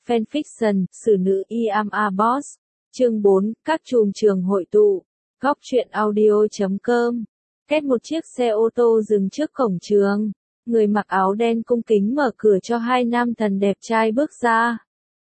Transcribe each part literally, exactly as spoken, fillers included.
Fanfiction, Xử nữ I am a boss. Chương bốn, các chùm trường hội tụ. Góc truyện audio chấm com. Kết một chiếc xe ô tô dừng trước cổng trường. Người mặc áo đen cung kính mở cửa cho hai nam thần đẹp trai bước ra.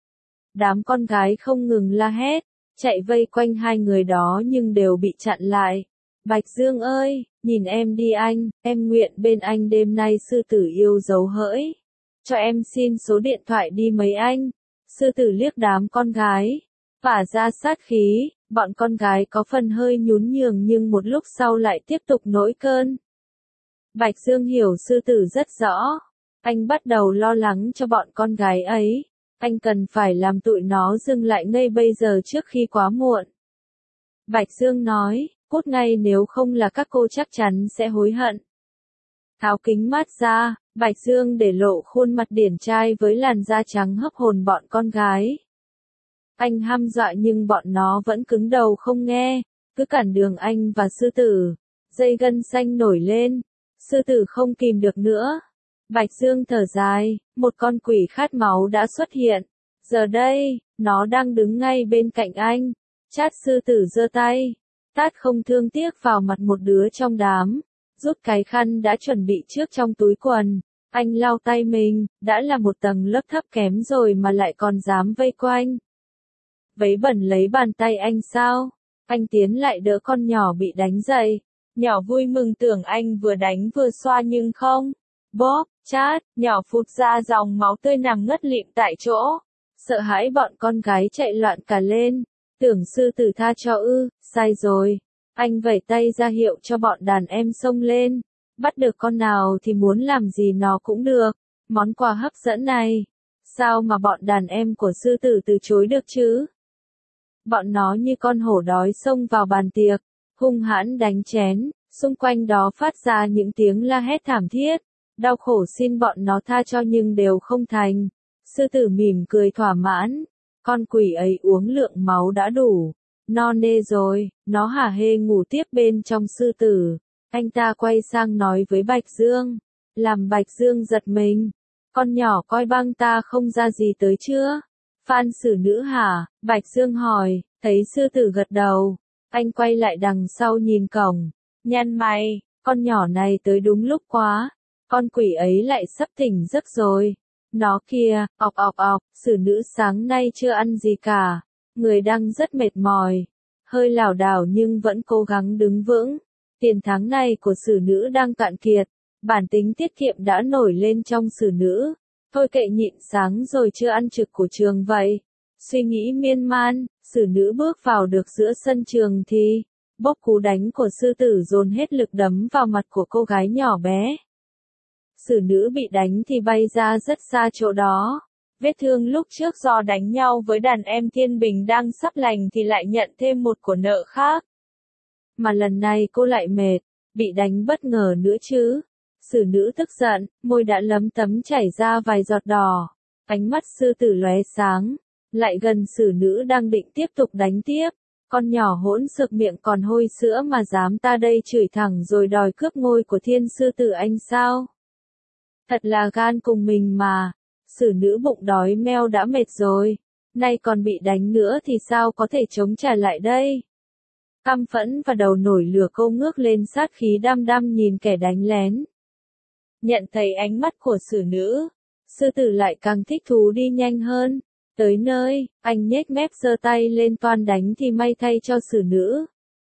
Đám con gái không ngừng la hét, chạy vây quanh hai người đó nhưng đều bị chặn lại. Bạch Dương ơi, nhìn em đi anh, em nguyện bên anh đêm nay sư tử yêu dấu hỡi. Cho em xin số điện thoại đi mấy anh. Sư tử liếc đám con gái, phả ra sát khí, bọn con gái có phần hơi nhún nhường nhưng một lúc sau lại tiếp tục nổi cơn. Bạch Dương hiểu sư tử rất rõ, anh bắt đầu lo lắng cho bọn con gái ấy, anh cần phải làm tụi nó dừng lại ngay bây giờ trước khi quá muộn. Bạch Dương nói, cút ngay nếu không là các cô chắc chắn sẽ hối hận. Tháo kính mát ra, Bạch Dương để lộ khuôn mặt điển trai với làn da trắng hấp hồn bọn con gái. Anh hăm dọa nhưng bọn nó vẫn cứng đầu không nghe, cứ cản đường anh và sư tử. Dây gân xanh nổi lên, sư tử không kìm được nữa. Bạch Dương thở dài, một con quỷ khát máu đã xuất hiện. Giờ đây, nó đang đứng ngay bên cạnh anh. Chát sư tử giơ tay, tát không thương tiếc vào mặt một đứa trong đám. Rút cái khăn đã chuẩn bị trước trong túi quần. Anh lau tay mình, đã là một tầng lớp thấp kém rồi mà lại còn dám vây quanh. Vấy bẩn lấy bàn tay anh sao? Anh tiến lại đỡ con nhỏ bị đánh dậy. Nhỏ vui mừng tưởng anh vừa đánh vừa xoa nhưng không. Bóp, chát, nhỏ phụt ra dòng máu tươi nằm ngất lịm tại chỗ. Sợ hãi bọn con gái chạy loạn cả lên. Tưởng sư tử tha cho ư, sai rồi. Anh vẩy tay ra hiệu cho bọn đàn em xông lên. Bắt được con nào thì muốn làm gì nó cũng được. Món quà hấp dẫn này. Sao mà bọn đàn em của sư tử từ chối được chứ? Bọn nó như con hổ đói xông vào bàn tiệc, hung hãn đánh chén, xung quanh đó phát ra những tiếng la hét thảm thiết. Đau khổ xin bọn nó tha cho nhưng đều không thành. Sư tử mỉm cười thỏa mãn. Con quỷ ấy uống lượng máu đã đủ. No nê rồi, nó hả hê ngủ tiếp bên trong sư tử. Anh ta quay sang nói với Bạch Dương. Làm Bạch Dương giật mình. Con nhỏ coi băng ta không ra gì tới chưa? Phan xử nữ hả? Bạch Dương hỏi, thấy sư tử gật đầu. Anh quay lại đằng sau nhìn cổng. Nhăn mày, con nhỏ này tới đúng lúc quá. Con quỷ ấy lại sắp tỉnh giấc rồi. Nó kia, ọc ọc ọc, xử nữ sáng nay chưa ăn gì cả. Người đang rất mệt mỏi. Hơi lảo đảo nhưng vẫn cố gắng đứng vững. Tiền tháng này của xử nữ đang cạn kiệt. Bản tính tiết kiệm đã nổi lên trong xử nữ. Thôi kệ nhịn sáng rồi chưa ăn trực của trường vậy. Suy nghĩ miên man, xử nữ bước vào được giữa sân trường thì bốc cú đánh của sư tử dồn hết lực đấm vào mặt của cô gái nhỏ bé. Xử nữ bị đánh thì bay ra rất xa chỗ đó. Vết thương lúc trước do đánh nhau với đàn em Thiên Bình đang sắp lành thì lại nhận thêm một của nợ khác. Mà lần này cô lại mệt, bị đánh bất ngờ nữa chứ. Xử nữ tức giận, môi đã lấm tấm chảy ra vài giọt đỏ. Ánh mắt sư tử lóe sáng, lại gần xử nữ đang định tiếp tục đánh tiếp. Con nhỏ hỗn xược miệng còn hôi sữa mà dám ta đây chửi thẳng rồi đòi cướp ngôi của thiên sư tử anh sao? Thật là gan cùng mình mà. Xử nữ bụng đói meo đã mệt rồi. Nay còn bị đánh nữa thì sao có thể chống trả lại đây? Căm phẫn và đầu nổi lửa cô ngước lên sát khí đăm đăm nhìn kẻ đánh lén. Nhận thấy ánh mắt của xử nữ, sư tử lại càng thích thú đi nhanh hơn. Tới nơi, anh nhếch mép giơ tay lên toan đánh thì may thay cho xử nữ.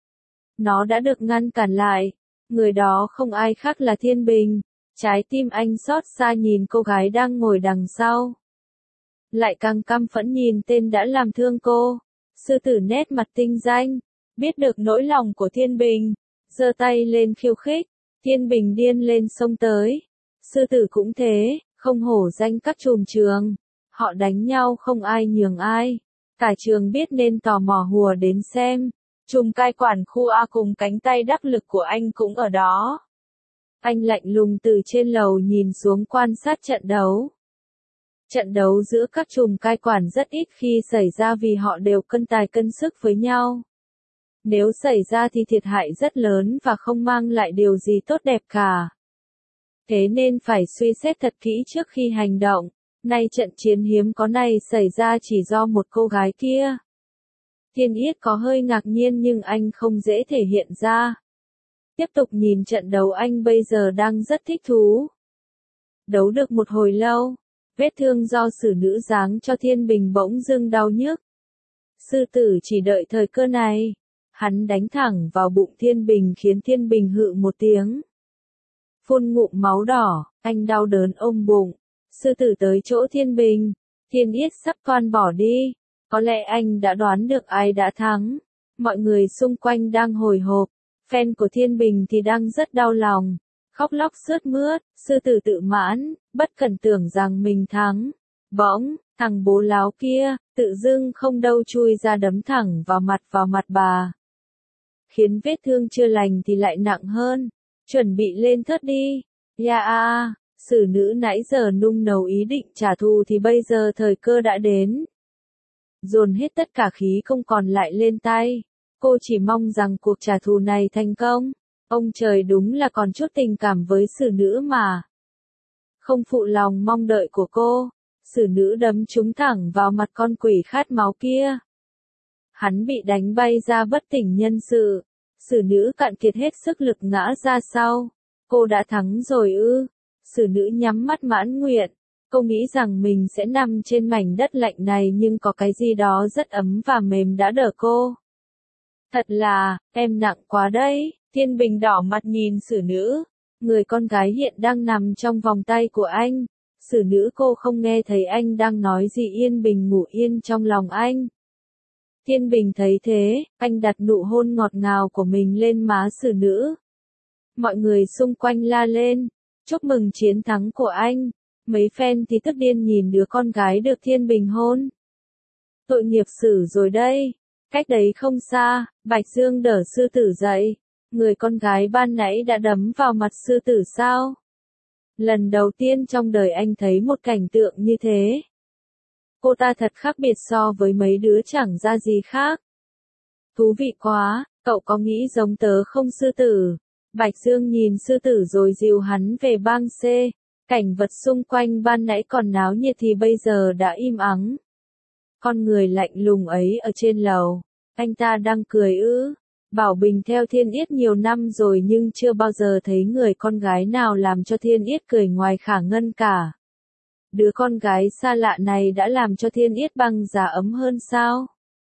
Nó đã được ngăn cản lại. Người đó không ai khác là Thiên Bình. Trái tim anh xót xa nhìn cô gái đang ngồi đằng sau. Lại càng căm phẫn nhìn tên đã làm thương cô. Sư tử nét mặt tinh danh, biết được nỗi lòng của Thiên Bình, giơ tay lên khiêu khích. Thiên Bình điên lên xông tới. Sư tử cũng thế, không hổ danh các chùm trường. Họ đánh nhau không ai nhường ai. Cả trường biết nên tò mò hùa đến xem. Chùm cai quản khu A cùng cánh tay đắc lực của anh cũng ở đó. Anh lạnh lùng từ trên lầu nhìn xuống quan sát trận đấu. Trận đấu giữa các chùm cai quản rất ít khi xảy ra vì họ đều cân tài cân sức với nhau. Nếu xảy ra thì thiệt hại rất lớn và không mang lại điều gì tốt đẹp cả. Thế nên phải suy xét thật kỹ trước khi hành động. Nay trận chiến hiếm có này xảy ra chỉ do một cô gái kia. Thiên Yết có hơi ngạc nhiên nhưng anh không dễ thể hiện ra. Tiếp tục nhìn trận đấu anh bây giờ đang rất thích thú. Đấu được một hồi lâu, vết thương do xử nữ giáng cho Thiên Bình bỗng dưng đau nhức. Sư tử chỉ đợi thời cơ này. Hắn đánh thẳng vào bụng Thiên Bình khiến Thiên Bình hự một tiếng. Phun ngụm máu đỏ, anh đau đớn ôm bụng. Sư tử tới chỗ Thiên Bình. Thiên Yết sắp toan bỏ đi. Có lẽ anh đã đoán được ai đã thắng. Mọi người xung quanh đang hồi hộp. Fan của Thiên Bình thì đang rất đau lòng. Khóc lóc sướt mướt, sư tử tự mãn, bất cần tưởng rằng mình thắng. Bỗng, thằng bố láo kia, tự dưng không đâu chui ra đấm thẳng vào mặt vào mặt bà. Khiến vết thương chưa lành thì lại nặng hơn. Chuẩn bị lên thớt đi. Ya a, xử nữ nãy giờ nung nấu ý định trả thù thì bây giờ thời cơ đã đến. Dồn hết tất cả khí không còn lại lên tay. Cô chỉ mong rằng cuộc trả thù này thành công. Ông trời đúng là còn chút tình cảm với xử nữ mà. Không phụ lòng mong đợi của cô. Xử nữ đấm trúng thẳng vào mặt con quỷ khát máu kia. Hắn bị đánh bay ra bất tỉnh nhân sự. Xử nữ cạn kiệt hết sức lực ngã ra sau. Cô đã thắng rồi ư. Xử nữ nhắm mắt mãn nguyện. Cô nghĩ rằng mình sẽ nằm trên mảnh đất lạnh này nhưng có cái gì đó rất ấm và mềm đã đỡ cô. Thật là, em nặng quá đấy. Thiên Bình đỏ mặt nhìn xử nữ. Người con gái hiện đang nằm trong vòng tay của anh. Xử nữ cô không nghe thấy anh đang nói gì, yên bình ngủ yên trong lòng anh. Thiên Bình thấy thế, anh đặt nụ hôn ngọt ngào của mình lên má xử nữ. Mọi người xung quanh la lên, chúc mừng chiến thắng của anh. Mấy fan thì tức điên nhìn đứa con gái được Thiên Bình hôn. Tội nghiệp xử rồi đây. Cách đấy không xa, Bạch Dương đỡ sư tử dậy. Người con gái ban nãy đã đấm vào mặt sư tử sao? Lần đầu tiên trong đời anh thấy một cảnh tượng như thế. Cô ta thật khác biệt so với mấy đứa chẳng ra gì khác. Thú vị quá, cậu có nghĩ giống tớ không sư tử? Bạch Dương nhìn sư tử rồi dìu hắn về bang C. Cảnh vật xung quanh ban nãy còn náo nhiệt thì bây giờ đã im ắng. Con người lạnh lùng ấy ở trên lầu. Anh ta đang cười ư. Bảo Bình theo Thiên Yết nhiều năm rồi nhưng chưa bao giờ thấy người con gái nào làm cho Thiên Yết cười ngoài Khả Ngân cả. Đứa con gái xa lạ này đã làm cho Thiên Yết băng giá ấm hơn sao?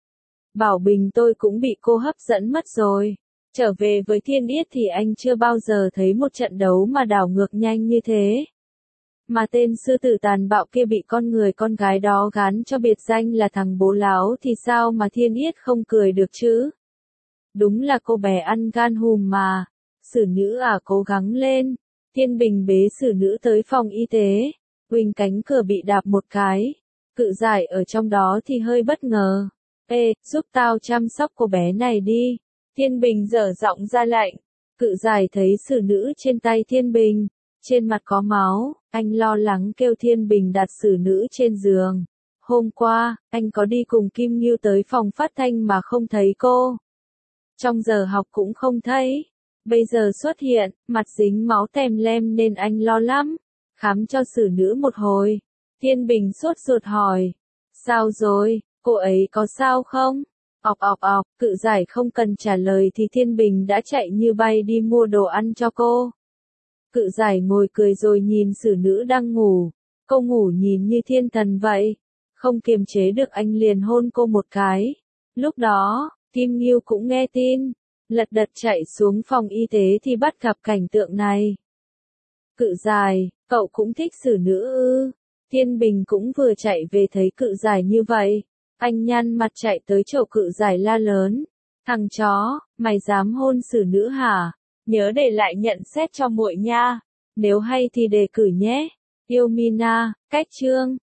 Bảo Bình tôi cũng bị cô hấp dẫn mất rồi. Trở về với Thiên Yết thì anh chưa bao giờ thấy một trận đấu mà đảo ngược nhanh như thế. Mà tên sư tử tàn bạo kia bị con người con gái đó gán cho biệt danh là thằng bố láo thì sao mà Thiên Yết không cười được chứ? Đúng là cô bé ăn gan hùm mà. Xử nữ à, cố gắng lên. Thiên Bình bế xử nữ tới phòng y tế. Huỳnh cánh cửa bị đạp một cái. Cự giải ở trong đó thì hơi bất ngờ. Ê, giúp tao chăm sóc cô bé này đi. Thiên Bình dở giọng ra lệnh. Cự giải thấy xử nữ trên tay Thiên Bình. Trên mặt có máu, anh lo lắng kêu Thiên Bình đặt xử nữ trên giường. Hôm qua, anh có đi cùng Kim Ngưu tới phòng phát thanh mà không thấy cô. Trong giờ học cũng không thấy. Bây giờ xuất hiện, mặt dính máu tèm lem nên anh lo lắm. Khám cho xử nữ một hồi. Thiên Bình sốt ruột hỏi. Sao rồi, cô ấy có sao không? Ọc ọc ọc, cự giải không cần trả lời thì Thiên Bình đã chạy như bay đi mua đồ ăn cho cô. Cự giải ngồi cười rồi nhìn xử nữ đang ngủ. Cô ngủ nhìn như thiên thần vậy. Không kiềm chế được anh liền hôn cô một cái. Lúc đó, Kim Ngưu cũng nghe tin. Lật đật chạy xuống phòng y tế thì bắt gặp cảnh tượng này. Cự giải, cậu cũng thích xử nữ ư? Thiên Bình cũng vừa chạy về thấy cự giải như vậy. Anh nhăn mặt chạy tới chỗ cự giải la lớn. Thằng chó, mày dám hôn xử nữ hả? Nhớ để lại nhận xét cho muội nha. Nếu hay thì đề cử nhé. Yêu Mina, cách chương.